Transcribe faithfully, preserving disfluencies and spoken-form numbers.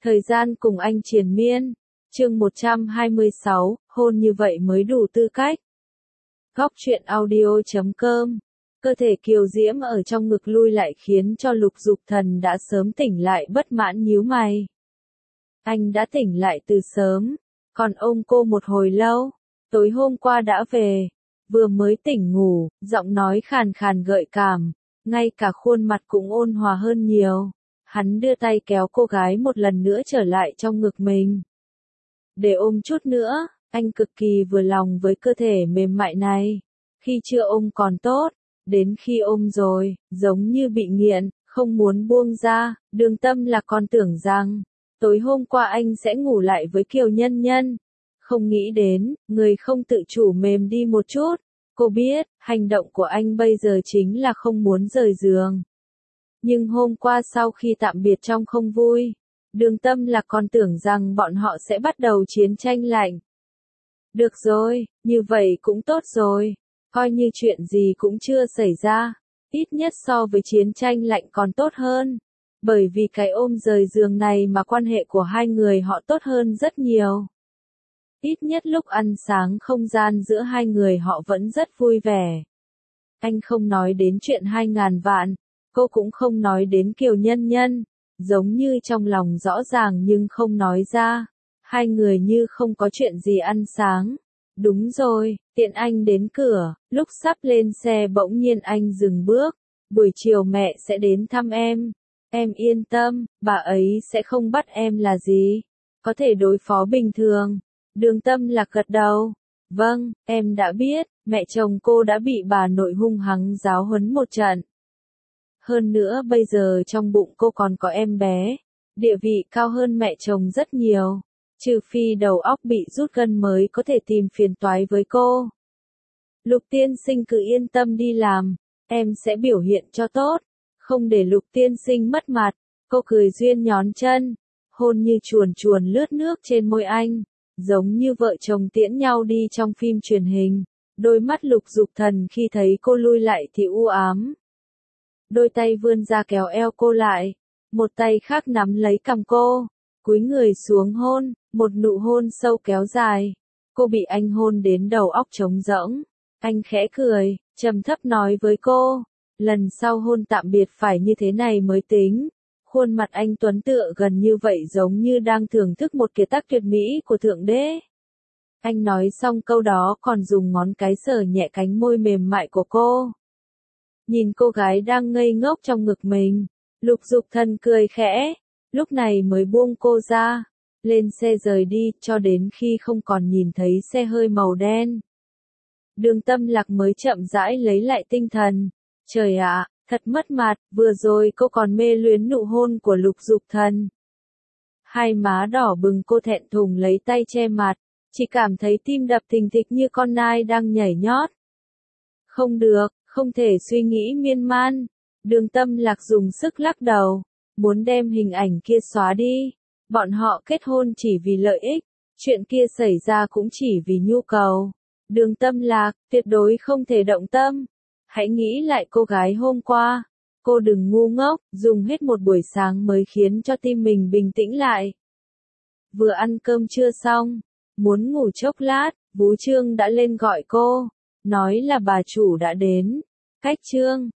Thời gian cùng anh triền miên. Chương một trăm hai mươi sáu, hôn như vậy mới đủ tư cách. Góc truyện audio chấm com. Cơ thể kiều diễm ở trong ngực lui lại khiến cho Lục Dục Thần đã sớm tỉnh lại bất mãn nhíu mày. Anh đã tỉnh lại từ sớm, còn ôm cô một hồi lâu. Tối hôm qua đã về, vừa mới tỉnh ngủ, giọng nói khàn khàn gợi cảm, ngay cả khuôn mặt cũng ôn hòa hơn nhiều. Hắn đưa tay kéo cô gái một lần nữa trở lại trong ngực mình. Để ôm chút nữa, anh cực kỳ vừa lòng với cơ thể mềm mại này. Khi chưa ôm còn tốt, đến khi ôm rồi, giống như bị nghiện, không muốn buông ra. Đường Tâm là còn tưởng rằng, tối hôm qua anh sẽ ngủ lại với Kiều Nhân Nhân. Không nghĩ đến, người không tự chủ mềm đi một chút. Cô biết, hành động của anh bây giờ chính là không muốn rời giường. Nhưng hôm qua sau khi tạm biệt trong không vui, Đường Tâm là còn tưởng rằng bọn họ sẽ bắt đầu chiến tranh lạnh. Được rồi, như vậy cũng tốt rồi, coi như chuyện gì cũng chưa xảy ra, ít nhất so với chiến tranh lạnh còn tốt hơn. Bởi vì cái ôm rời giường này mà quan hệ của hai người họ tốt hơn rất nhiều. Ít nhất lúc ăn sáng không gian giữa hai người họ vẫn rất vui vẻ. Anh không nói đến chuyện hai ngàn vạn, cô cũng không nói đến Kiều Nhân Nhân, giống như trong lòng rõ ràng nhưng không nói ra. Hai người như không có chuyện gì ăn sáng. Đúng rồi, tiện anh đến cửa, lúc sắp lên xe bỗng nhiên anh dừng bước. Buổi chiều mẹ sẽ đến thăm em. Em yên tâm, bà ấy sẽ không bắt em là gì. Có thể đối phó bình thường. Đường Tâm Lạc gật đầu. Vâng, em đã biết, mẹ chồng cô đã bị bà nội hung hăng giáo huấn một trận. Hơn nữa bây giờ trong bụng cô còn có em bé. Địa vị cao hơn mẹ chồng rất nhiều. Trừ phi đầu óc bị rút gân mới có thể tìm phiền toái với cô. Lục tiên sinh cứ yên tâm đi làm. Em sẽ biểu hiện cho tốt. Không để Lục tiên sinh mất mặt. Cô cười duyên nhón chân. Hôn như chuồn chuồn lướt nước trên môi anh. Giống như vợ chồng tiễn nhau đi trong phim truyền hình. Đôi mắt Lục Dục Thần khi thấy cô lui lại thì u ám. Đôi tay vươn ra kéo eo cô lại. Một tay khác nắm lấy cằm cô. Cúi người xuống hôn. Một nụ hôn sâu kéo dài. Cô bị anh hôn đến đầu óc trống rỗng. Anh khẽ cười, trầm thấp nói với cô. Lần sau hôn tạm biệt phải như thế này mới tính. Khuôn mặt anh tuấn tựa gần như vậy giống như đang thưởng thức một kiệt tác tuyệt mỹ của Thượng Đế. Anh nói xong câu đó còn dùng ngón cái sờ nhẹ cánh môi mềm mại của cô. Nhìn cô gái đang ngây ngốc trong ngực mình, Lục Dục Thần cười khẽ, lúc này mới buông cô ra, lên xe rời đi cho đến khi không còn nhìn thấy xe hơi màu đen. Đường Tâm Lạc mới chậm rãi lấy lại tinh thần. Trời ạ, thật mất mặt, vừa rồi cô còn mê luyến nụ hôn của Lục Dục Thần. Hai má đỏ bừng cô thẹn thùng lấy tay che mặt, chỉ cảm thấy tim đập thình thịch như con nai đang nhảy nhót. Không được, không thể suy nghĩ miên man. Đường Tâm Lạc dùng sức lắc đầu, muốn đem hình ảnh kia xóa đi. Bọn họ kết hôn chỉ vì lợi ích, chuyện kia xảy ra cũng chỉ vì nhu cầu. Đường Tâm Lạc, tuyệt đối không thể động tâm. Hãy nghĩ lại cô gái hôm qua. Cô đừng ngu ngốc, dùng hết một buổi sáng mới khiến cho tim mình bình tĩnh lại. Vừa ăn cơm trưa xong, muốn ngủ chốc lát, Vú Trương đã lên gọi cô, nói là bà chủ đã đến. Cách Trương,